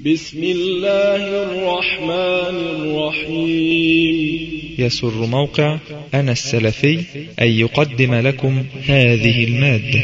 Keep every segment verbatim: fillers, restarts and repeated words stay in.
بسم الله الرحمن الرحيم. يسر موقع أنا السلفي أن يقدم لكم هذه المادة.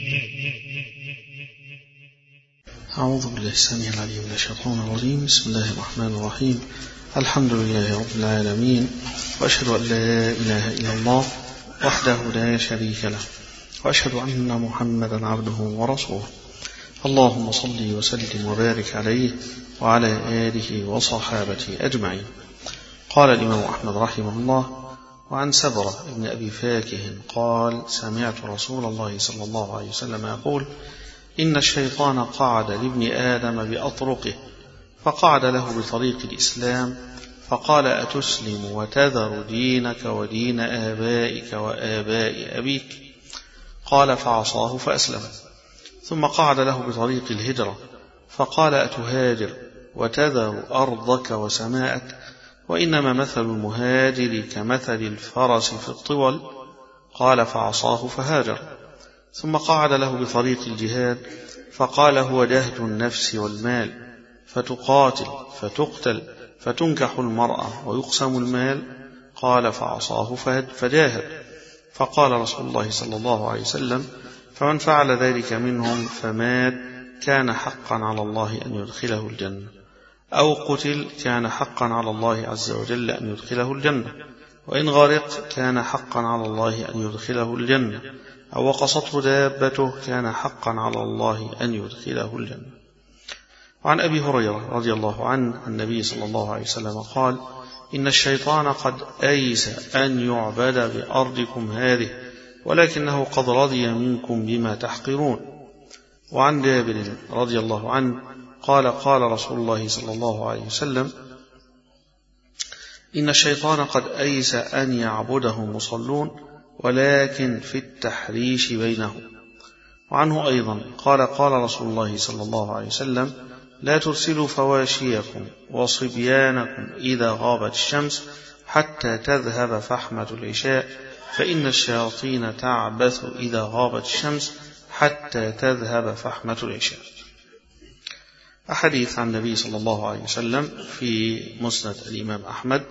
أعوذ بالله السميع العليم من الشيطان الرجيم. بسم الله الرحمن الرحيم. الحمد لله رب العالمين، وأشهد أن لا إله إلا الله وحده لا شريك له، وأشهد أن محمدا عبده ورسوله. اللهم صل وسلم وبارك عليه وعلى آله وصحابته أجمعين. قال الإمام أحمد رحمه الله: وعن سبرة بن أبي فاكه قال: سمعت رسول الله صلى الله عليه وسلم يقول: إن الشيطان قعد لابن آدم بأطرقه، فقعد له بطريق الإسلام، فقال: أتسلم وتذر دينك ودين آبائك وآباء أبيك؟ قال: فعصاه فأسلم. ثم قعد له بطريق الهجرة، فقال: أتهاجر وتذر أرضك وسماءك؟ وإنما مثل المهاجر كمثل الفرس في الطول. قال: فعصاه فهاجر. ثم قعد له بطريق الجهاد، فقال: هو جهد النفس والمال، فتقاتل فتقتل فتنكح المرأة ويقسم المال. قال: فعصاه فجاهد. فقال رسول الله صلى الله عليه وسلم: فمن فعل ذلك منهم فمات كان حقا على الله أن يدخله الجنة، أو قتل كان حقا على الله عز وجل أن يدخله الجنة، وإن غرق كان حقا على الله أن يدخله الجنة، أو وقصته دابته كان حقا على الله أن يدخله الجنة. وعن أبي هريرة رضي الله عنه النبي صلى الله عليه وسلم قال: إن الشيطان قد أيس أن يعبد بأرضكم هذه، ولكنه قد رضي منكم بما تحقرون. وعن جابر رضي الله عنه قال: قال رسول الله صلى الله عليه وسلم: إن الشيطان قد أيس أن يعبده مصلون، ولكن في التحريش بينهم. وعنه أيضا قال: قال رسول الله صلى الله عليه وسلم: لا ترسلوا فواشيكم وصبيانكم إذا غابت الشمس حتى تذهب فحمة العشاء، فإن الشياطين تعبث إذا غابت الشمس حتى تذهب فحمة العشاء. أحاديث عن النبي صلى الله عليه وسلم في مسند الإمام أحمد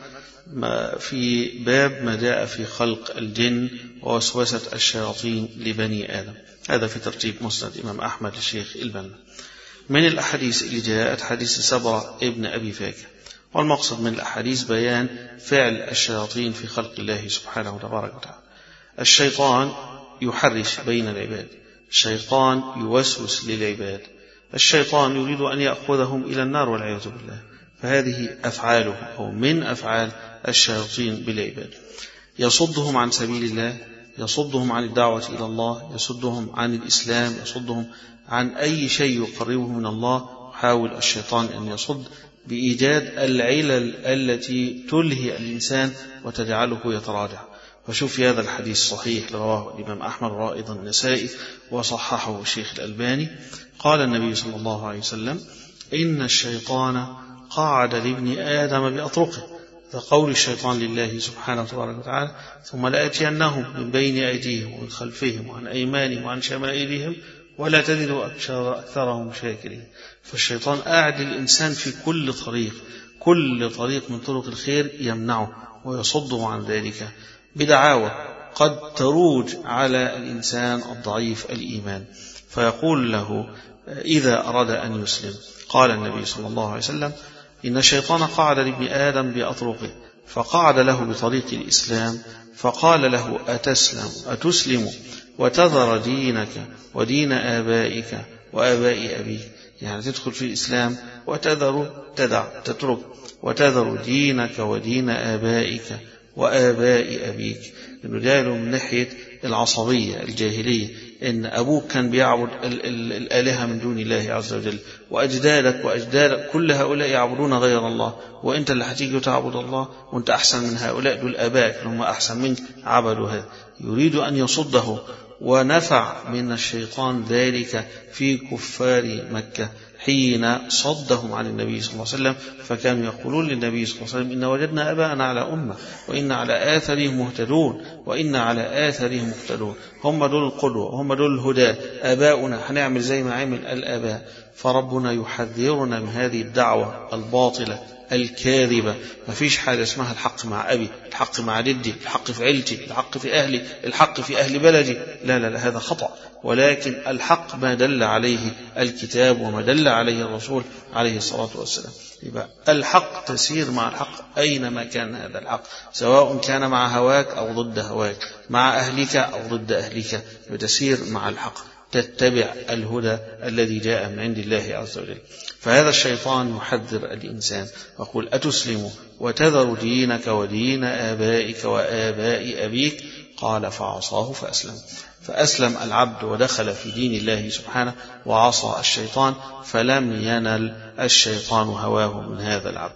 في باب ما جاء في خلق الجن ووسوسة الشياطين لبني آدم. هذا في ترتيب مسند الإمام أحمد الشيخ البنا. من الأحاديث اللي جاءت حديث سبرة ابن أبي فاكه، والمقصد من الأحاديث بيان فعل الشياطين في خلق الله سبحانه وتبارك وتعالى. الشيطان يحرش بين العباد، الشيطان يوسوس للعباد، الشيطان يريد أن يأخذهم إلى النار والعياذ بالله. فهذه أفعاله أو من أفعال الشياطين بالعباد: يصدهم عن سبيل الله، يصدهم عن الدعوة إلى الله، يصدهم عن الإسلام، يصدهم عن أي شيء يقربه من الله. يحاول الشيطان أن يصد بإيجاد العلل التي تلهي الإنسان وتجعله يتراجع. وشوف في هذا الحديث الصحيح رواه الإمام أحمد وأيضا النسائي وصححه الشيخ الألباني. قال النبي صلى الله عليه وسلم: إن الشيطان قعد لابن آدم بأطرقه. فقول الشيطان لله سبحانه وتعالى: ثم لآتينهم من بين أيديهم ومن خلفهم وعن أيمانهم وعن شمائلهم ولا تجد أكثرهم شاكرين. فالشيطان قاعد الإنسان في كل طريق، كل طريق من طرق الخير يمنعه ويصده عن ذلك بدعاوى قد تروج على الإنسان الضعيف الإيمان، فيقول له إذا أراد أن يسلم. قال النبي صلى الله عليه وسلم: إن الشيطان قعد لابن آدم بأطرقه، فقعد له بطريق الإسلام، فقال له: أتسلم أتسلم وتذر دينك ودين آبائك وآباء أبيك؟ يعني تدخل في الإسلام وتذر تدع تترك، وتذر دينك ودين آبائك وآباء أبيك. إنه جاء من ناحية العصبية الجاهلية، إن أبوك كان بيعبد الآلهة من دون الله عز وجل، وأجدادك وأجدادك كل هؤلاء يعبدون غير الله، وإنت اللي هتيجي تعبد الله، وإنت أحسن من هؤلاء، دول آبائك هم أحسن منك عبدوا هذا. يريد أن يصده، ونفع من الشيطان ذلك في كفار مكة حين صدهم عن النبي صلى الله عليه وسلم، فكانوا يقولون للنبي صلى الله عليه وسلم: إن وجدنا آباءنا على أمة وإن على آثارهم مهتدون وإن على آثارهم مقتدون. هم دول القدوة، هم دول الهدى، آباؤنا هنعمل زي ما عمل الآباء. فربنا يحذرنا من هذه الدعوة الباطلة الكاذبة. ما فيش حاجة اسمها الحق مع أبي، الحق مع جدي، الحق في عيلتي، الحق في أهلي، الحق في أهل بلدي. لا لا لا، هذا خطأ. ولكن الحق ما دل عليه الكتاب وما دل عليه الرسول عليه الصلاة والسلام. يبقى الحق تسير مع الحق أينما كان هذا الحق، سواء كان مع هواك أو ضد هواك، مع أهلك أو ضد أهلك، بتسير مع الحق، تتبع الهدى الذي جاء من عند الله عز وجل. فهذا الشيطان يحذر الإنسان ويقول: أتسلم وتذر دينك ودين آبائك وآباء أبيك؟ قال: فعصاه فأسلم. فأسلم العبد ودخل في دين الله سبحانه، وعصى الشيطان، فلم ينل الشيطان هواه من هذا العبد.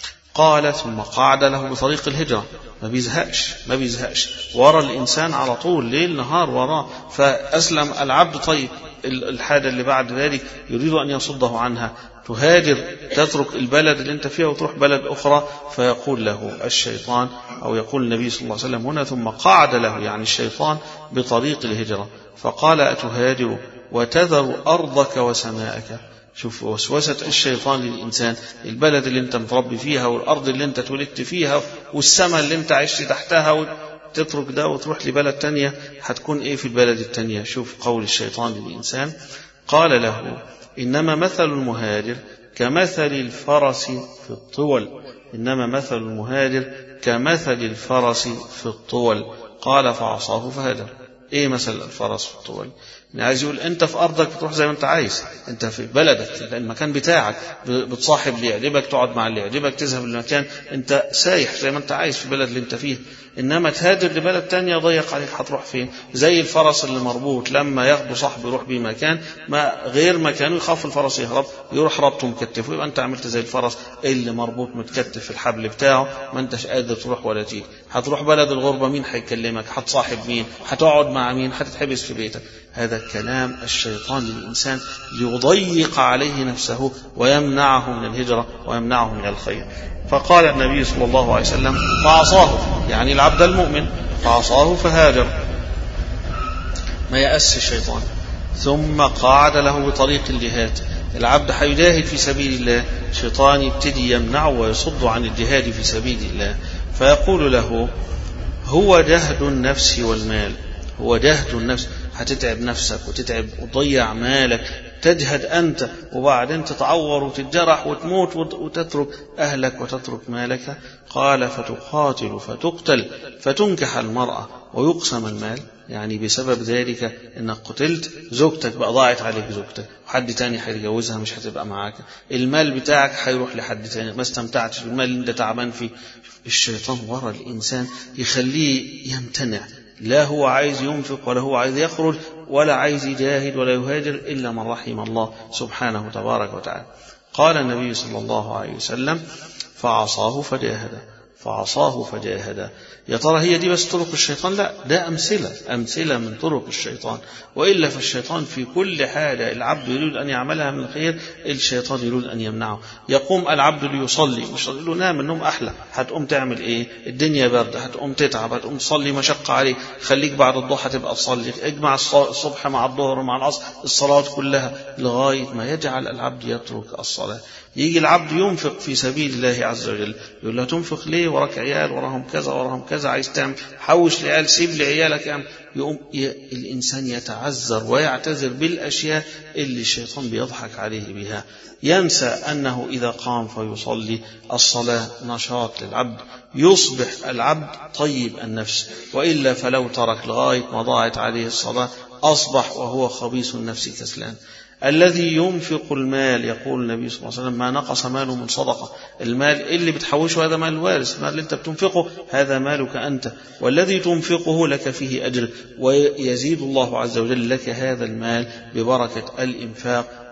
قال: ثم قعد له بطريق الهجرة. ما بيزهقش ما بيزهقش ورا الإنسان على طول، ليل نهار وراه. فأسلم العبد. طيب الحاجة اللي بعد ذلك يريد أن يصده عنها، تهاجر، تترك البلد اللي انت فيها وتروح بلد أخرى. فيقول له الشيطان، أو يقول النبي صلى الله عليه وسلم هنا: ثم قعد له، يعني الشيطان، بطريق الهجرة. فقال: أتهاجر وتذر أرضك وسماءك؟ شوف وسوسة الشيطان للإنسان. البلد اللي انت متربي فيها، والأرض اللي انت اتولدت فيها، والسماء اللي انت عشت تحتها، تترك ده وتروح لبلد تانية، هتكون ايه في البلد التانية؟ شوف قول الشيطان للإنسان. قال له: إنما مثل المهاجر كمثل الفرس في الطول. إنما مثل المهاجر كمثل الفرس في الطول. قال: فعصاه فهاجر. ايه مثل الفرس في الطول؟ يعني عايز يقول انت في ارضك بتروح زي ما انت عايز، انت في بلدك، المكان بتاعك، بتصاحب اللي يعجبك، تقعد مع اللي يعجبك، تذهب للمكان، انت سايح زي ما انت عايز في البلد اللي انت فيه. انما تهاجر لبلد تانية ضيق عليك، هتروح فين؟ زي الفرس اللي مربوط، لما ياخده صاحبه يروح بيه مكان ما غير مكانه، يخاف الفرس يهرب، يروح ربطه مكتفه، يبقى انت عملت زي الفرس اللي مربوط متكتف في الحبل بتاعه، ما انتش قادر تروح ولا تيجي. هتروح بلد الغربة، مين هيكلمك؟ هتصاحب مين؟ هتقعد مع مين؟ هتتحبس في بيتك. هذا كلام الشيطان للإنسان ليضيق عليه نفسه ويمنعه من الهجرة ويمنعه من الخير. فقال النبي صلى الله عليه وسلم: فعصاه، يعني العبد المؤمن، فعصاه فهاجر. ما يأس الشيطان. ثم قعد له بطريق الجهاد. العبد حيجاهد في سبيل الله، الشيطان يبتدي يمنعه ويصد عن الجهاد في سبيل الله، فيقول له: هو جهد النفس والمال. هو جهد النفس، هتتعب نفسك وتتعب وتضيع مالك، تجهد أنت وبعدين تتعور وتتجرح وتموت وتترك أهلك وتترك مالك. قال: فتقاتل فتقتل فتنكح المرأة ويقسم المال. يعني بسبب ذلك انك قتلت، زوجتك بقى ضاعت عليك، زوجتك حد تاني هيتجوزها، مش هتبقى معاك، المال بتاعك هيروح لحد تاني، ما استمتعتش بالمال اللي انت تعبان فيه. الشيطان ورا الإنسان يخليه يمتنع، لا هو عايز ينفق ولا هو عايز يخرج ولا عايز يجاهد ولا يهاجر إلا من رحم الله سبحانه تبارك وتعالى. قال النبي صلى الله عليه وسلم: فعصاه فجاهد. فعصاه فجاهد. يا ترى هي دي بس طرق الشيطان؟ لا، ده أمثلة أمثلة من طرق الشيطان. وإلا فالشيطان في كل حاجة العبد يريد أن يعملها من خير، الشيطان يريد أن يمنعه. يقوم العبد ليصلي، مش تقول له نام النوم أحلى، هتقوم تعمل إيه؟ الدنيا برد، هتقوم تتعب، هتقوم تصلي مشقة عليك، خليك بعد الضحى تبقى تصلي، اجمع الصبح مع الظهر ومع العصر، الصلاة كلها، لغاية ما يجعل العبد يترك الصلاة. يجي العبد ينفق في سبيل الله عز وجل، يقول له: تنفق ليه؟ وراك عيال، وراهم كذا وراهم كذا، عايز تعمل، حوش لعيال، سيب لعيالك يعني. يقوم الإنسان يتعذر ويعتذر بالأشياء اللي الشيطان بيضحك عليه بها. ينسى أنه إذا قام فيصلي، الصلاة نشاط للعبد، يصبح العبد طيب النفس، وإلا فلو ترك لغاية ما ضاعت عليه الصلاة أصبح وهو خبيث النفس كسلان. الذي ينفق المال، يقول النبي صلى الله عليه وسلم: ما نقص ماله من صدقة. المال اللي بتحوشه هذا مال الوارث، المال اللي انت بتنفقه هذا مالك أنت، والذي تنفقه لك فيه أجر، ويزيد الله عز وجل لك هذا المال ببركة الإنفاق.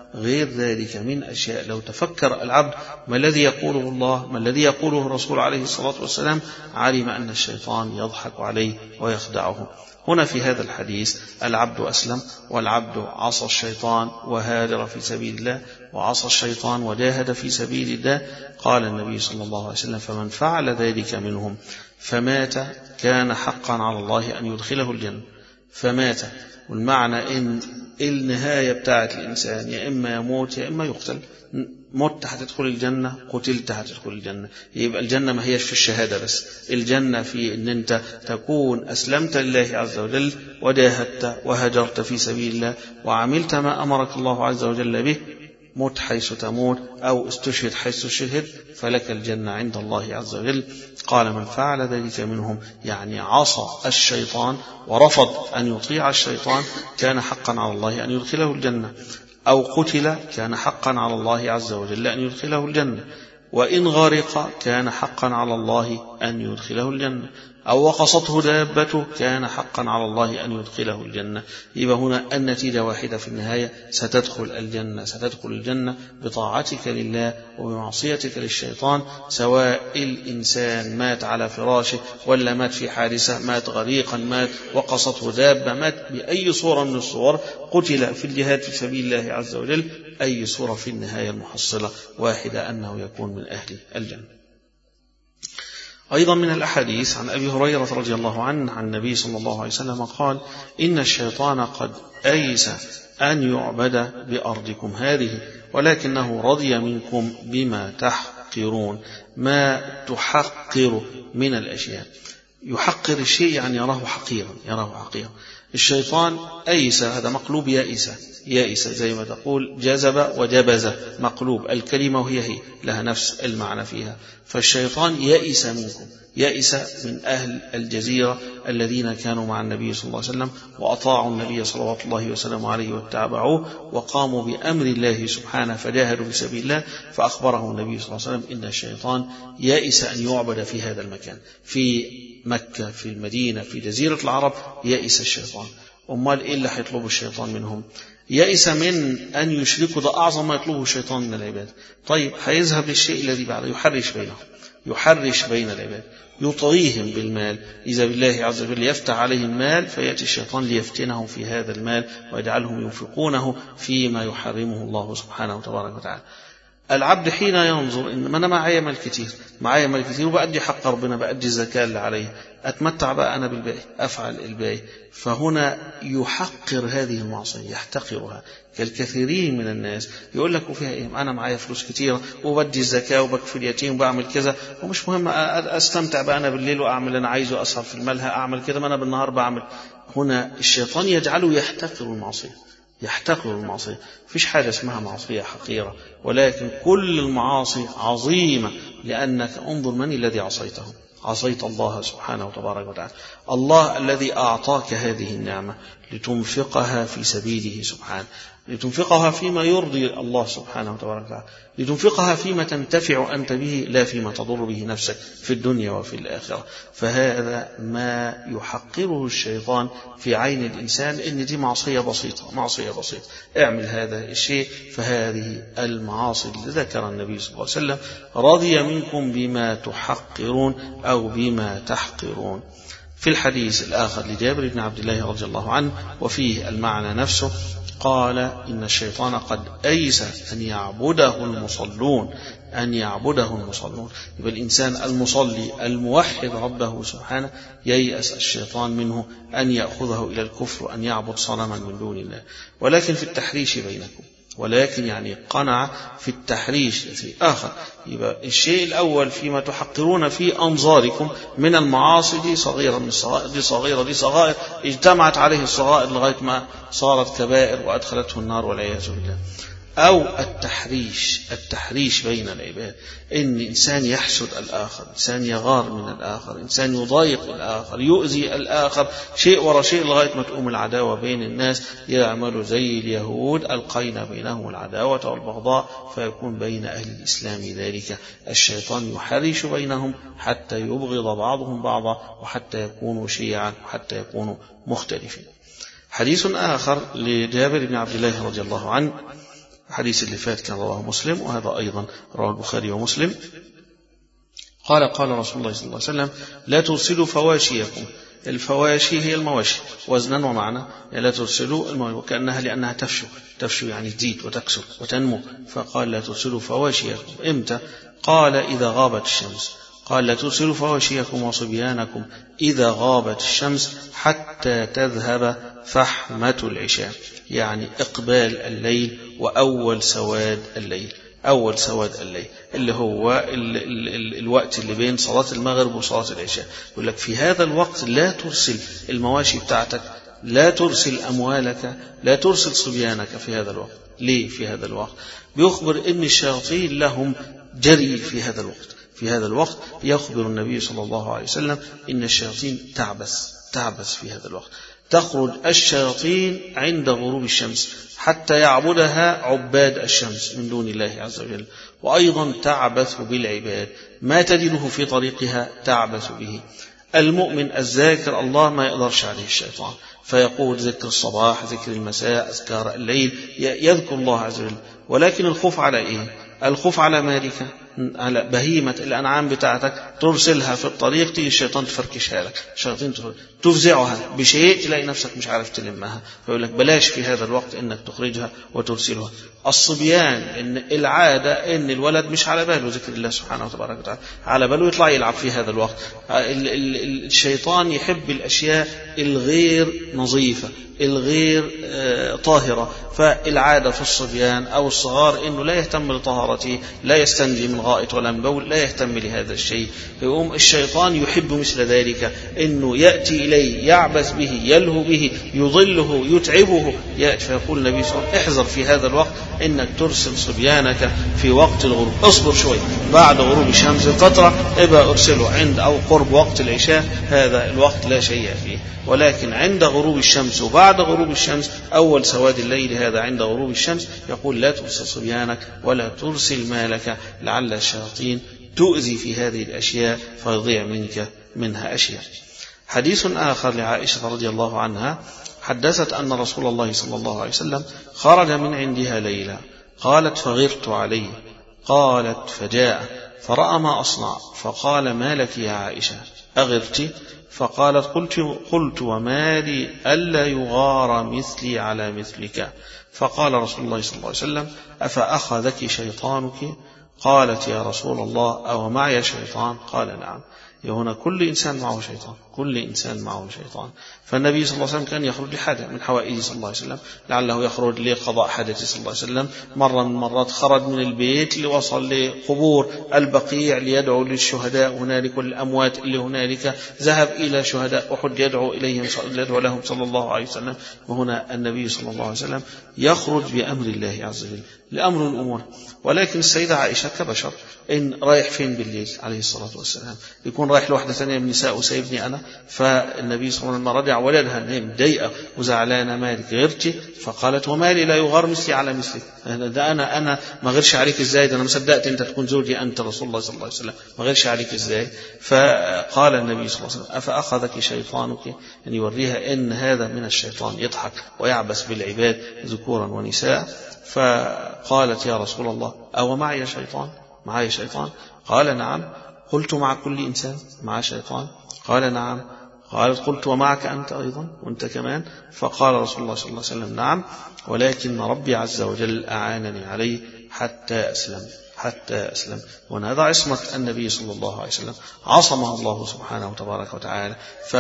غير ذلك من أشياء لو تفكر العبد ما الذي يقوله الله، ما الذي يقوله الرسول عليه الصلاة والسلام، علم أن الشيطان يضحك عليه ويخدعه. هنا في هذا الحديث العبد أسلم، والعبد عصى الشيطان وهاجر في سبيل الله، وعصى الشيطان وجاهد في سبيل الله. قال النبي صلى الله عليه وسلم: فمن فعل ذلك منهم فمات كان حقا على الله أن يدخله الجنة. فمات، والمعنى إن النهاية بتاعت الإنسان يا إما يموت يا إما يقتل. مت هتدخل الجنة، قتلت هتدخل الجنة. يبقى الجنة ما هيش في الشهادة بس، الجنة في إن أنت تكون أسلمت لله عز وجل وجاهدت وهجرت في سبيل الله وعملت ما أمرك الله عز وجل به. مت حيث تموت أو استشهد حيث استشهد فلك الجنة عند الله عز وجل. قال: من فعل ذلك منهم، يعني عصى الشيطان ورفض أن يطيع الشيطان، كان حقا على الله أن يدخله الجنة. أو قتل كان حقا على الله عز وجل أن يدخله الجنة. وإن غرق كان حقا على الله أن يدخله الجنة. أو وقصته دابته كان حقا على الله أن يدخله الجنة. يبقى هنا النتيجة واحدة في النهاية، ستدخل الجنة ستدخل الجنة بطاعتك لله وبمعصيتك للشيطان، سواء الإنسان مات على فراشه ولا مات في حادثة، مات غريقا، مات وقصته دابة، مات بأي صورة من الصور، قتل في الجهاد في سبيل الله عز وجل، أي صورة في النهاية المحصلة واحدة، أنه يكون من أهل الجنة. أيضا من الأحاديث عن أبي هريرة رضي الله عنه عن النبي صلى الله عليه وسلم قال: إن الشيطان قد أيس أن يعبد بأرضكم هذه، ولكنه رضي منكم بما تحقرون. ما تحقر من الأشياء، يحقر الشيء يعني يراه حقيرا، يراه حقيرا. الشيطان أيس، هذا مقلوب يائسة، يائسة زي ما تقول جذب وجبز، مقلوب الكلمة وهي هي لها نفس المعنى فيها. فالشيطان يائس منكم، يائس من أهل الجزيرة الذين كانوا مع النبي صلى الله عليه وسلم وأطاعوا النبي صلى الله عليه وسلم عليه واتبعوه وقاموا بأمر الله سبحانه فجاهدوا في سبيل الله. فأخبره النبي صلى الله عليه وسلم إن الشيطان يائس أن يعبد في هذا المكان، في مكة، في المدينة، في جزيرة العرب، يائس الشيطان. أمال إيه اللي هيطلبه الشيطان منهم؟ يائس من أن يشركوا، ده أعظم ما يطلبه الشيطان من العباد. طيب هيذهب للشيء الذي بعده، يحرش بينهم، يحرش بين العباد، يطغيهم بالمال. إذا بالله عز وجل يفتح عليهم مال، فيأتي الشيطان ليفتنهم في هذا المال ويجعلهم ينفقونه فيما يحرمه الله سبحانه وتبارك وتعالى. العبد حين ينظر إن أنا معايا مال كتير، معايا مال كتير وبأدي حق ربنا، بأدي الزكاة اللي عليه، أتمتع بقى أنا بالباقي، أفعل الباقي، فهنا يحقر هذه المعصية، يحتقرها. كالكثيرين من الناس يقول لك وفيها إيه، أنا معايا فلوس كتيرة وبدي الزكاة وبكفي اليتيم وبعمل كذا، ومش مهم أستمتع بقى أنا بالليل وأعمل اللي أنا عايزه، أسهر في الملهى، أعمل كذا، ما أنا بالنهار بعمل. هنا الشيطان يجعله يحتقر المعصية، يحتقر المعصية. فيش حاجة اسمها معصية حقيرة، ولكن كل المعاصي عظيمة، لأنك انظر من الذي عصيته، عصيت الله سبحانه وتبارك وتعالى، الله الذي أعطاك هذه النعمة لتنفقها في سبيله سبحانه، لتنفقها فيما يرضي الله سبحانه وتبارك وتعالى، لتنفقها فيما تنتفع أنت به لا فيما تضر به نفسك في الدنيا وفي الآخرة. فهذا ما يحقره الشيطان في عين الإنسان، إن دي معصية بسيطة، معصية بسيطة، اعمل هذا الشيء. فهذه المعاصي اللي ذكر النبي صلى الله عليه وسلم: رضي منكم بما تحقرون أو بما تحقرون. في الحديث الآخر لجابر بن عبد الله رضي الله عنه وفيه المعنى نفسه، قال: إن الشيطان قد أيس أن يعبده المصلون، أن يعبده المصلون. يبقى الإنسان المصلي الموحد ربه سبحانه ييأس الشيطان منه أن يأخذه إلى الكفر وأن يعبد صنما من دون الله. ولكن في التحريش بينكم، ولكن يعني قنع في التحريش في آخر. يبقى الشيء الأول فيما تحقرون في أنظاركم من المعاصي، دي صغيرة من الصغائر، دي صغيرة، دي صغائر اجتمعت عليه الصغائر لغاية ما صارت كبائر وأدخلته النار والعياذ بالله. أو التحريش، التحريش بين العباد، إن إنسان يحسد الآخر، إنسان يغار من الآخر، إنسان يضايق الآخر، يؤذي الآخر، شيء ورا شيء لغاية ما تقوم العداوة بين الناس. يعملوا زي اليهود، ألقينا بينهم العداوة والبغضاء، فيكون بين أهل الإسلام ذلك. الشيطان يحرش بينهم حتى يبغض بعضهم بعضا، وحتى يكونوا شيعا، وحتى يكونوا مختلفين. حديث آخر لجابر بن عبد الله رضي الله عنه الحديث اللي فات كان رواه مسلم، وهذا أيضا رواه البخاري ومسلم. قال قال رسول الله صلى الله عليه وسلم لا ترسلوا فواشيكم. الفواشي هي المواشي وزنا ومعنى، يعني لا ترسلوا المواشي، وكأنها لأنها تفشو تفشو يعني تزيد وتكسر وتنمو، فقال لا ترسلوا فواشيكم. إمتى؟ قال إذا غابت الشمس. قال لا ترسلوا فواشيكم وصبيانكم إذا غابت الشمس حتى تذهب فحمة العشاء، يعني إقبال الليل وأول سواد الليل. أول سواد الليل اللي هو ال ال ال الوقت اللي بين صلاة المغرب وصلاة العشاء. يقول لك في هذا الوقت لا ترسل المواشي بتاعتك، لا ترسل أموالك، لا ترسل صبيانك في هذا الوقت. ليه في هذا الوقت؟ بيخبر إن الشياطين لهم جري في هذا الوقت. في هذا الوقت يخبر النبي صلى الله عليه وسلم إن الشياطين تعبس تعبس في هذا الوقت. تخرج الشياطين عند غروب الشمس حتى يعبدها عباد الشمس من دون الله عز وجل، وأيضا تعبث بالعباد، ما تجده في طريقها تعبث به. المؤمن الذاكر الله ما يقدرش عليه الشيطان، فيقول ذكر الصباح ذكر المساء أذكار الليل يذكر الله عز وجل. ولكن الخوف على إيه؟ الخوف على مالك، على بهيمة الأنعام بتاعتك ترسلها في الطريق، تيجي الشيطان تفركشها لك، الشياطين تفزعها بشيء تلاقي نفسك مش عارف تلمها، فيقول لك بلاش في هذا الوقت إنك تخرجها وترسلها. الصبيان إن العادة إن الولد مش على باله ذكر الله سبحانه وتبارك وتعالى، على باله يطلع يلعب في هذا الوقت. الشيطان يحب الأشياء الغير نظيفة الغير طاهرة، فالعادة في الصبيان أو الصغار إنه لا يهتم لطهارته، لا يستنجي من غائط ولا من بول، لا يهتم لهذا الشيء. يقوم الشيطان يحب مثل ذلك، إنه يأتي إليه يعبث به يلهو به يضله يتعبه، يأتي فيقول النبي صلى الله عليه وسلم احذر في هذا الوقت إنك ترسل صبيانك في وقت الغروب. اصبر شوي بعد غروب الشمس فترة ابقى ارسله عند أو قرب وقت العشاء، هذا الوقت لا شيء فيه. ولكن عند غروب الشمس وبعد غروب الشمس أول سواد الليل، هذا عند غروب الشمس، يقول لا ترسل صبيانك ولا ترسل مالك لعل الشياطين تؤذي في هذه الأشياء فيضيع منك منها أشياء. حديث آخر لعائشة رضي الله عنها حدثت أن رسول الله صلى الله عليه وسلم خرج من عندها ليلة، قالت فغرت عليه، قالت فجاء فرأى ما أصنع فقال ما لك يا عائشة أغرت؟ فقالت قلت, قلت وما لي ألا يغار مثلي على مثلك. فقال رسول الله صلى الله عليه وسلم أفأخذك شيطانك؟ قالت يا رسول الله أو معي شيطان؟ قال نعم. هنا كل إنسان معه شيطان، كل إنسان معه شيطان. فالنبي صلى الله عليه وسلم كان يخرج لحاجة من حوائجه صلى الله عليه وسلم، لعله يخرج لقضاء حاجته صلى الله عليه وسلم. مرة من مرات خرج من البيت لوصل لقبور البقيع ليدعو للشهداء هنالك والأموات اللي هنالك، ذهب إلى شهداء أحد يدعو إليهم يدعو لهم صلى الله عليه وسلم. وهنا النبي صلى الله عليه وسلم يخرج بأمر الله عز وجل لأمر الأمور. ولكن السيدة عائشة كبشر، إن رايح فين بالليل عليه الصلاة والسلام، يكون رايح لوحدة ثانية من النساء وسيبني أنا. فالنبي صلى الله عليه وسلم رجع ولدها مضايقة وزعلانة مالك غيرتي؟ فقالت ومالي لا يغار مثلي على مثلك، ده أنا أنا ما غيرش عليك إزاي؟ ده أنا ما صدقت أنت تكون زوجي أنت رسول الله صلى الله عليه وسلم، ما غيرش عليك إزاي؟ فقال النبي صلى الله عليه وسلم أفأخذك شيطانك؟ يعني يوريها إن هذا من الشيطان يضحك ويعبث بالعباد ذكورا ونساء. فقالت يا رسول الله أو معي شيطان؟ معي شيطان؟ قال نعم. قلت مع كل إنسان مع شيطان؟ قال نعم. قالت قلت ومعك أنت أيضا وأنت كمان؟ فقال رسول الله صلى الله عليه وسلم نعم، ولكن ربي عز وجل أعانني عليه حتى أسلم حتى أسلم. وهذا عصمة النبي صلى الله عليه وسلم، عصمه الله سبحانه وتبارك وتعالى.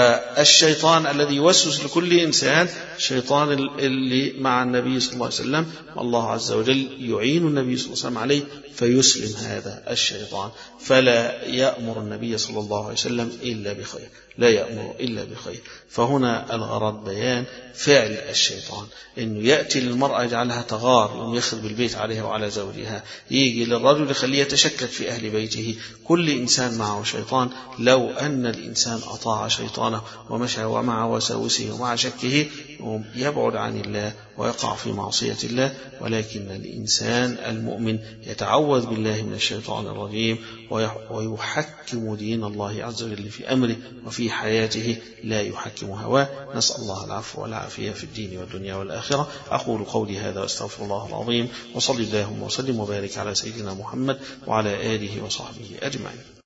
فالشيطان الذي يوسوس لكل إنسان الشيطان اللي مع النبي صلى الله عليه وسلم، الله عز وجل يعين النبي صلى الله عليه وسلم عليه فيسلم هذا الشيطان، فلا يأمر النبي صلى الله عليه وسلم إلا بخير، لا يأمر إلا بخير. فهنا الغرض بيان فعل الشيطان، إنه يأتي للمرأة يجعلها تغار ويخرب البيت عليها وعلى زوجها، يجي للرجل يخليه يتشكك في أهل بيته. كل إنسان معه شيطان، لو أن الإنسان أطاع شيطانه ومشى ومع وساوسه ومع شكه يبعد عن الله ويقع في معصية الله، ولكن الإنسان المؤمن يتعوذ بالله من الشيطان الرجيم ويحكم دين الله عز وجل في أمره وفي حياته، لا يحكم هواه. نسأل الله العفو والعافية في الدين والدنيا والآخرة. أقول قولي هذا واستغفر الله العظيم، وصلي اللهم وسلم وبارك على سيدنا محمد وعلى آله وصحبه أجمعين.